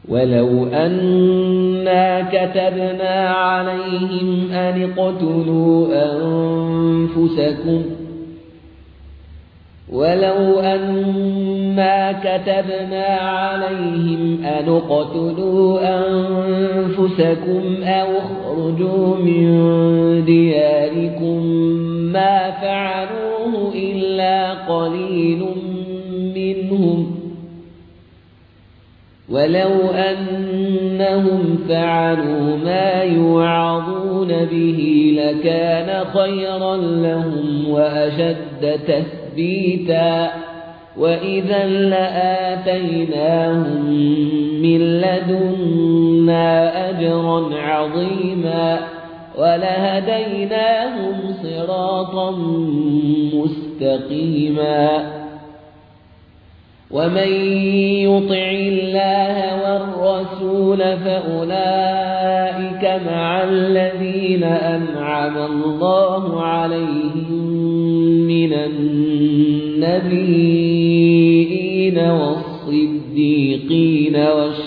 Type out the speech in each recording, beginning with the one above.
ولو أنا كتبنا عليهم أن اقتلوا أنفسكم أو اخرجوا من دياركم ما فعلوه إلا قليل منهم ولو أنهم فعلوا ما يوعظون به لكان خيرا لهم وأشد تثبيتا وإذا لآتيناهم من لدنا أجرا عظيما ولهديناهم صراطا مستقيما ومن يطع الله والرسول فأولئك مع الذين أنعم الله عليهم من النبيين والصديقين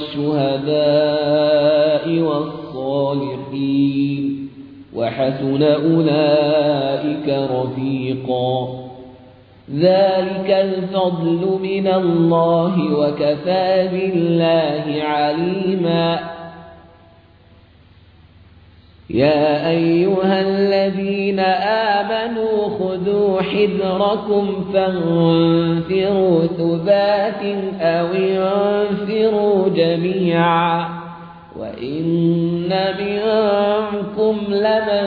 والشهداء والصالحين وحسن أولئك رفيقا ذلك الفضل من الله وكفى بالله عليما يا أيها الذين آمنوا خذوا حذركم فانفروا ثبات أو انفروا جميعا وإن منكم لمن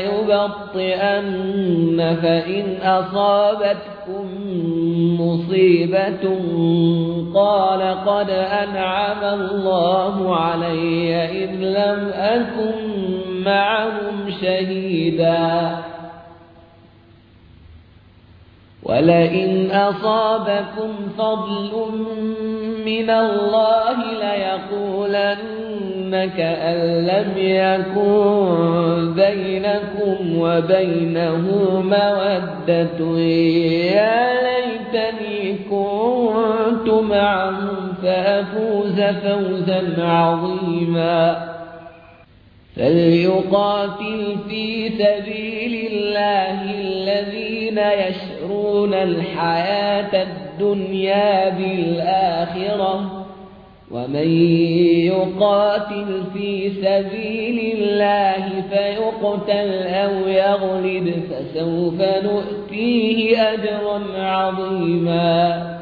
ليبطئن فإن أصابتكم مصيبة قال قد أنعم الله علي إذ لم أكن معهم شهيدا ولئن أصابكم فضل من الله ليقولن كأن لم يكن بينكم وبينه مودة يا ليتني كنت معهم فأفوز فوزا عظيما فليقاتل في سبيل الله الذين يشرون الحياة الدنيا بالآخرة ومن يقاتل في سبيل الله فيقتل أو يغلب فسوف نؤتيه أجرا عظيما